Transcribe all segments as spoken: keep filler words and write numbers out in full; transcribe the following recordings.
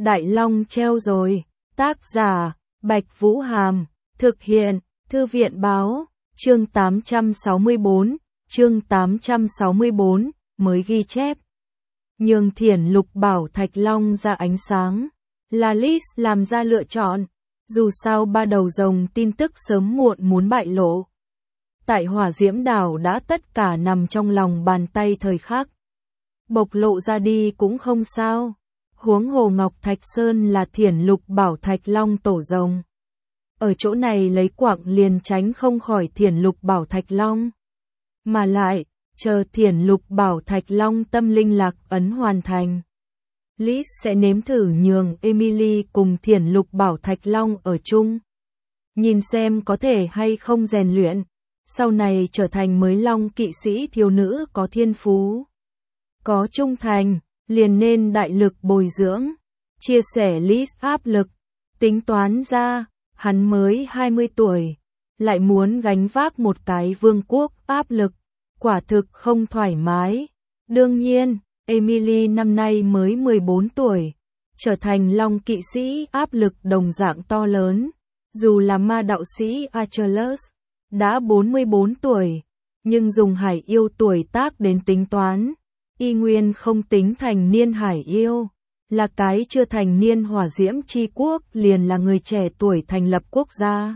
Đại Long treo rồi. Tác giả, Bạch Vũ Hàm. Thực hiện, Thư viện Báo. Chương tám trăm sáu mươi bốn. Chương tám trăm sáu mươi bốn. Mới ghi chép. Nhường Thiển Lục Bảo Thạch Long ra ánh sáng. Là Liz làm ra lựa chọn. Dù sao ba đầu rồng tin tức sớm muộn muốn bại lộ. Tại Hỏa Diễm Đảo đã tất cả nằm trong lòng bàn tay thời khắc. Bộc lộ ra đi cũng không sao. Huống hồ Ngọc Thạch Sơn là Thiển Lục Bảo Thạch Long tổ rồng. Ở chỗ này lấy quạng liền tránh không khỏi Thiển Lục Bảo Thạch Long. Mà lại, chờ Thiển Lục Bảo Thạch Long tâm linh lạc ấn hoàn thành. Liz sẽ nếm thử nhường Emily cùng Thiển Lục Bảo Thạch Long ở chung. Nhìn xem có thể hay không rèn luyện. Sau này trở thành mới Long kỵ sĩ thiếu nữ có thiên phú. Có trung thành, liền nên đại lực bồi dưỡng. Chia sẻ Liz áp lực. Tính toán ra, hắn mới hai mươi tuổi. Lại muốn gánh vác một cái vương quốc áp lực. Quả thực không thoải mái. Đương nhiên, Emily năm nay mới mười bốn tuổi. Trở thành Long kỵ sĩ áp lực đồng dạng to lớn. Dù là ma đạo sĩ Achilles đã bốn mươi bốn tuổi. Nhưng dùng hải yêu tuổi tác đến tính toán. Y nguyên không tính thành niên hải yêu. Là cái chưa thành niên hỏa diễm chi quốc liền là người trẻ tuổi thành lập quốc gia.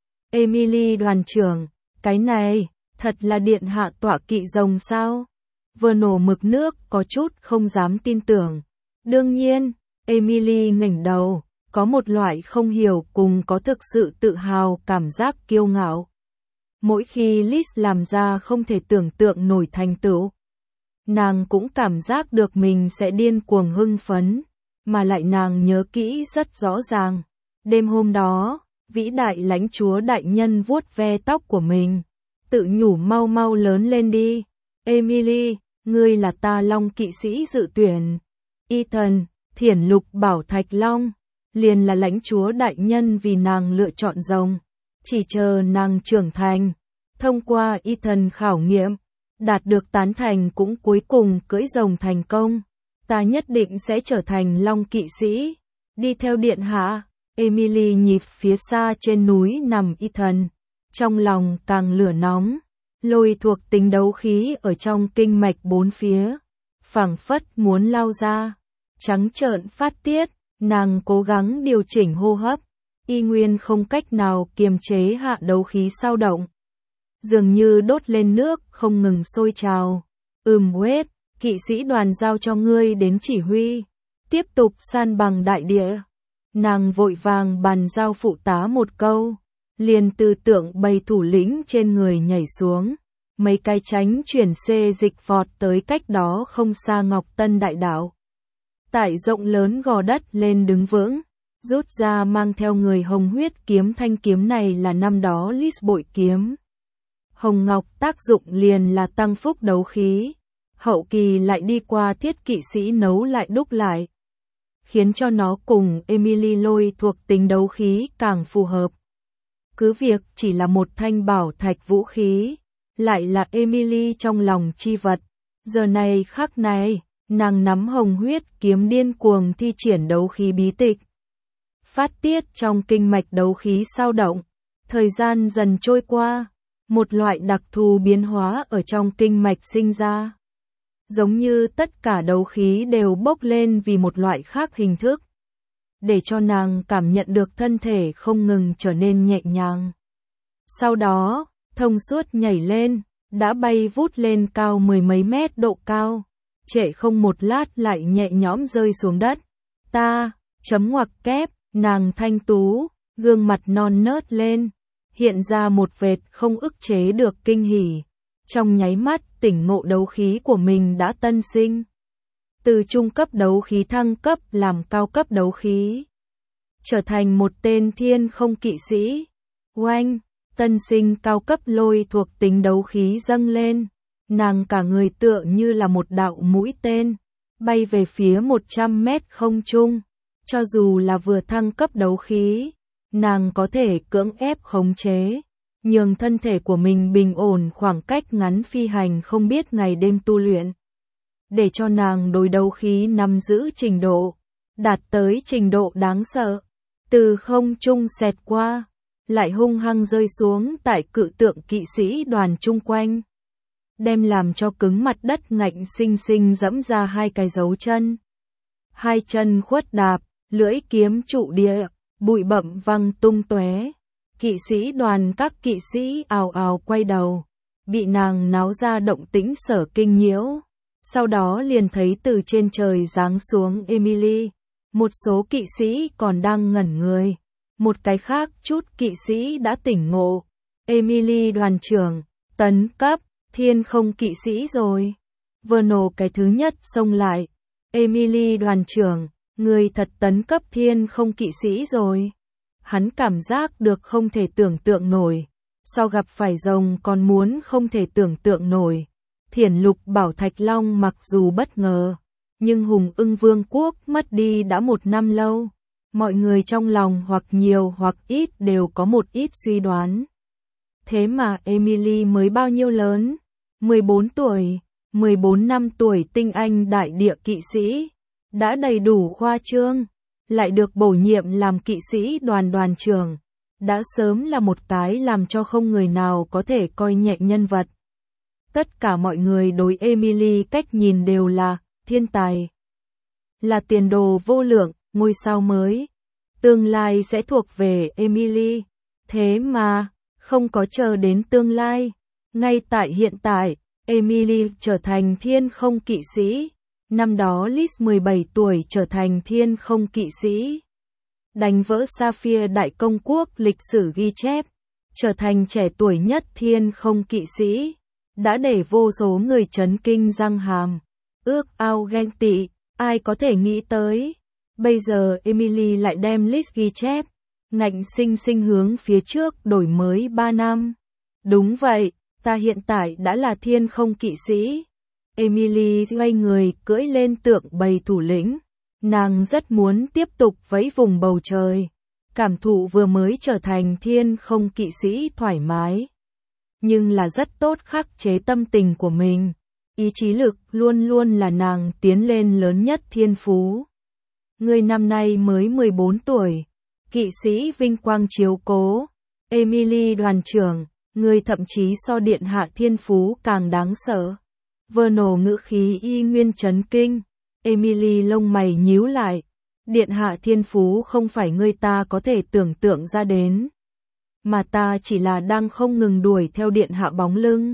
Emily đoàn trưởng, cái này, thật là điện hạ tọa kỵ rồng sao? Vừa nổ mực nước có chút không dám tin tưởng. Đương nhiên, Emily ngẩng đầu, có một loại không hiểu cùng có thực sự tự hào cảm giác kiêu ngạo. Mỗi khi Liz làm ra không thể tưởng tượng nổi thành tựu, nàng cũng cảm giác được mình sẽ điên cuồng hưng phấn, mà lại nàng nhớ kỹ rất rõ ràng. Đêm hôm đó, vĩ đại lãnh chúa đại nhân vuốt ve tóc của mình, tự nhủ mau mau lớn lên đi. Emily, ngươi là ta Long kỵ sĩ dự tuyển. Ethan, Thiển Lục Bảo Thạch Long, liền là lãnh chúa đại nhân vì nàng lựa chọn rồng. Chỉ chờ nàng trưởng thành, thông qua Ethan khảo nghiệm, đạt được tán thành cũng cuối cùng cưỡi rồng thành công. Ta nhất định sẽ trở thành Long kỵ sĩ, đi theo điện hạ. Emily nhịp phía xa trên núi nằm Ethan, trong lòng càng lửa nóng. Lôi thuộc tính đấu khí ở trong kinh mạch bốn phía, phảng phất muốn lao ra, trắng trợn phát tiết. Nàng cố gắng điều chỉnh hô hấp, y nguyên không cách nào kiềm chế hạ đấu khí sao động. Dường như đốt lên nước không ngừng sôi trào. Ừm Wade, kỵ sĩ đoàn giao cho ngươi đến chỉ huy, tiếp tục san bằng đại địa. Nàng vội vàng bàn giao phụ tá một câu, liền từ tượng bầy thủ lĩnh trên người nhảy xuống. Mấy cái tránh chuyển xê dịch vọt tới cách đó không xa Ngọc Tân đại đảo. Tại rộng lớn gò đất lên đứng vững, rút ra mang theo người hồng huyết kiếm. Thanh kiếm này là năm đó Liz bội kiếm. Hồng Ngọc tác dụng liền là tăng phúc đấu khí, hậu kỳ lại đi qua thiết kỵ sĩ nấu lại đúc lại, khiến cho nó cùng Emily lôi thuộc tính đấu khí càng phù hợp. Cứ việc chỉ là một thanh bảo thạch vũ khí, lại là Emily trong lòng chi vật. Giờ này khắc này, nàng nắm hồng huyết kiếm điên cuồng thi triển đấu khí bí tịch. Phát tiết trong kinh mạch đấu khí sao động. Thời gian dần trôi qua, một loại đặc thù biến hóa ở trong kinh mạch sinh ra. Giống như tất cả đấu khí đều bốc lên vì một loại khác hình thức. Để cho nàng cảm nhận được thân thể không ngừng trở nên nhẹ nhàng. Sau đó, thông suốt nhảy lên, đã bay vút lên cao mười mấy mét độ cao. Trễ không một lát lại nhẹ nhõm rơi xuống đất. Ta, chấm ngoặc kép, nàng thanh tú, gương mặt non nớt lên. Hiện ra một vệt không ức chế được kinh hỉ. Trong nháy mắt tỉnh ngộ đấu khí của mình đã tân sinh. Từ trung cấp đấu khí thăng cấp làm cao cấp đấu khí. Trở thành một tên thiên không kỵ sĩ. Oanh, tân sinh cao cấp lôi thuộc tính đấu khí dâng lên. Nàng cả người tựa như là một đạo mũi tên, bay về phía một trăm mét không trung. Cho dù là vừa thăng cấp đấu khí, nàng có thể cưỡng ép khống chế, nhường thân thể của mình bình ổn khoảng cách ngắn phi hành không biết ngày đêm tu luyện. Để cho nàng đối đấu khí nắm giữ trình độ, đạt tới trình độ đáng sợ, từ không trung xẹt qua, lại hung hăng rơi xuống tại cự tượng kỵ sĩ đoàn chung quanh, đem làm cho cứng mặt đất ngạnh xinh xinh dẫm ra hai cái dấu chân. Hai chân khuất đạp, lưỡi kiếm trụ địa, bụi bặm văng tung tóe. Kỵ sĩ đoàn các kỵ sĩ ào ào quay đầu, bị nàng náo ra động tĩnh sở kinh nhiễu. Sau đó liền thấy từ trên trời giáng xuống Emily, một số kỵ sĩ còn đang ngẩn người, một cái khác chút kỵ sĩ đã tỉnh ngộ. Emily đoàn trưởng, tấn cấp, thiên không kỵ sĩ rồi. Verno cái thứ nhất xông lại. Emily đoàn trưởng, người thật tấn cấp thiên không kỵ sĩ rồi. Hắn cảm giác được không thể tưởng tượng nổi. Sau gặp phải rồng còn muốn không thể tưởng tượng nổi. Thiển lục bảo Thạch Long mặc dù bất ngờ, nhưng Hùng Ưng Vương quốc mất đi đã một năm lâu. Mọi người trong lòng hoặc nhiều hoặc ít đều có một ít suy đoán. Thế mà Emily mới bao nhiêu lớn? mười bốn tuổi, mười bốn năm tuổi tinh anh đại địa kỵ sĩ, đã đầy đủ khoa trương, lại được bổ nhiệm làm kỵ sĩ đoàn đoàn trưởng, đã sớm là một cái làm cho không người nào có thể coi nhẹ nhân vật. Tất cả mọi người đối Emily cách nhìn đều là thiên tài, là tiền đồ vô lượng, ngôi sao mới, tương lai sẽ thuộc về Emily. Thế mà, không có chờ đến tương lai, ngay tại hiện tại, Emily trở thành thiên không kỵ sĩ. Năm đó Liz mười bảy tuổi trở thành thiên không kỵ sĩ, đánh vỡ Sapphire Đại Công Quốc lịch sử ghi chép, trở thành trẻ tuổi nhất thiên không kỵ sĩ, đã để vô số người chấn kinh răng hàm, ước ao ghen tị, ai có thể nghĩ tới. Bây giờ Emily lại đem Liz ghi chép, ngạnh sinh sinh hướng phía trước đổi mới ba năm. Đúng vậy, ta hiện tại đã là thiên không kỵ sĩ. Emily xoay người cưỡi lên tượng bầy thủ lĩnh. Nàng rất muốn tiếp tục vẫy vùng bầu trời, cảm thụ vừa mới trở thành thiên không kỵ sĩ thoải mái. Nhưng là rất tốt khắc chế tâm tình của mình. Ý chí lực luôn luôn là nàng tiến lên lớn nhất thiên phú. Người năm nay mới mười bốn tuổi, kỵ sĩ vinh quang chiếu cố. Emily đoàn trưởng, người thậm chí so điện hạ thiên phú càng đáng sợ. Verno ngữ khí y nguyên chấn kinh. Emily lông mày nhíu lại. Điện hạ thiên phú không phải người ta có thể tưởng tượng ra đến. Mà ta chỉ là đang không ngừng đuổi theo điện hạ bóng lưng.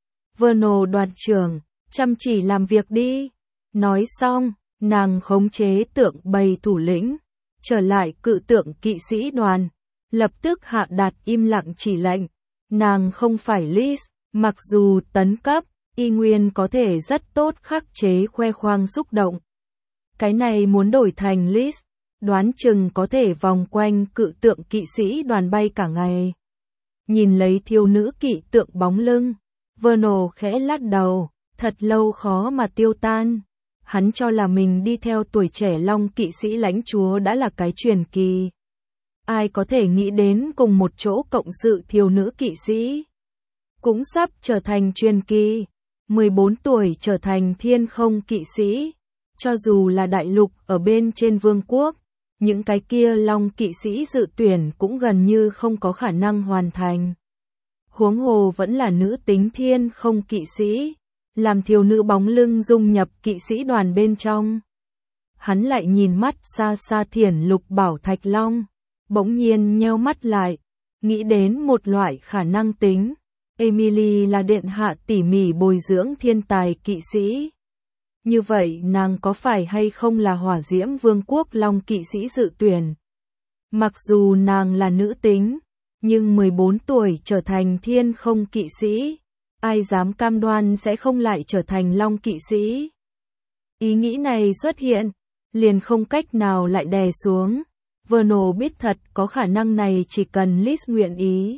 Verno đoàn trưởng, chăm chỉ làm việc đi. Nói xong, nàng khống chế tượng bầy thủ lĩnh, trở lại cự tượng kỵ sĩ đoàn, lập tức hạ đạt im lặng chỉ lệnh. Nàng không phải Liz, mặc dù tấn cấp, y nguyên có thể rất tốt khắc chế khoe khoang xúc động. Cái này muốn đổi thành Liz, đoán chừng có thể vòng quanh cự tượng kỵ sĩ đoàn bay cả ngày. Nhìn lấy thiếu nữ kỵ tượng bóng lưng, Verno khẽ lắc đầu, thật lâu khó mà tiêu tan. Hắn cho là mình đi theo tuổi trẻ long kỵ sĩ lãnh chúa đã là cái truyền kỳ. Ai có thể nghĩ đến cùng một chỗ cộng sự thiếu nữ kỵ sĩ cũng sắp trở thành truyền kỳ. mười bốn tuổi trở thành thiên không kỵ sĩ. Cho dù là đại lục ở bên trên vương quốc, những cái kia long kỵ sĩ dự tuyển cũng gần như không có khả năng hoàn thành. Huống hồ vẫn là nữ tính thiên không kỵ sĩ, làm thiếu nữ bóng lưng dung nhập kỵ sĩ đoàn bên trong. Hắn lại nhìn mắt xa xa thiển lục bảo Thạch Long, bỗng nhiên nheo mắt lại, nghĩ đến một loại khả năng tính. Emily là điện hạ tỉ mỉ bồi dưỡng thiên tài kỵ sĩ. Như vậy nàng có phải hay không là hỏa diễm vương quốc long kỵ sĩ dự tuyển? Mặc dù nàng là nữ tính, nhưng mười bốn tuổi trở thành thiên không kỵ sĩ, ai dám cam đoan sẽ không lại trở thành long kỵ sĩ? Ý nghĩ này xuất hiện, liền không cách nào lại đè xuống. Verno biết thật có khả năng này chỉ cần Liz nguyện ý.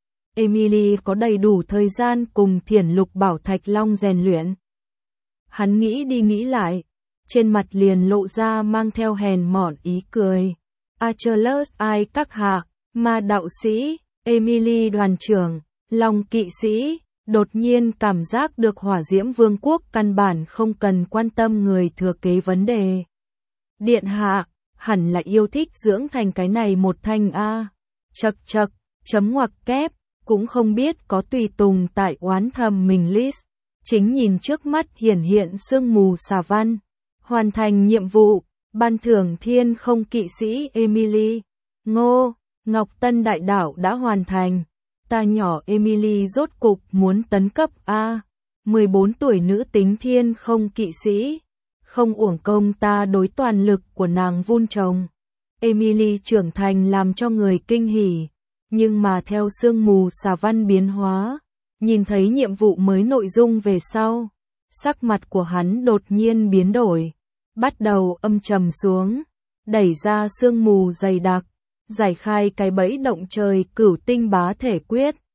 Emily có đầy đủ thời gian cùng thiển lục bảo Thạch Long rèn luyện. Hắn nghĩ đi nghĩ lại, trên mặt liền lộ ra mang theo hèn mọn ý cười. Achilles ai các hạ, ma đạo sĩ, Emily đoàn trưởng, long kỵ sĩ, đột nhiên cảm giác được hỏa diễm vương quốc căn bản không cần quan tâm người thừa kế vấn đề. Điện hạ, hẳn là yêu thích dưỡng thành cái này một thanh a. Chậc chậc, chấm ngoặc kép, cũng không biết có tùy tùng tại oán thầm mình list. Chính nhìn trước mắt hiển hiện sương mù xà văn. Hoàn thành nhiệm vụ, ban thưởng thiên không kỵ sĩ Emily. Ngô, Ngọc Tân đại đảo đã hoàn thành. Ta nhỏ Emily rốt cục muốn tấn cấp A. mười bốn tuổi nữ tính thiên không kỵ sĩ. Không uổng công ta đối toàn lực của nàng vun trồng. Emily trưởng thành làm cho người kinh hỉ. Nhưng mà theo sương mù xà văn biến hóa, nhìn thấy nhiệm vụ mới nội dung về sau, sắc mặt của hắn đột nhiên biến đổi, bắt đầu âm trầm xuống, đẩy ra sương mù dày đặc, giải khai cái bẫy động trời cửu tinh bá thể quyết,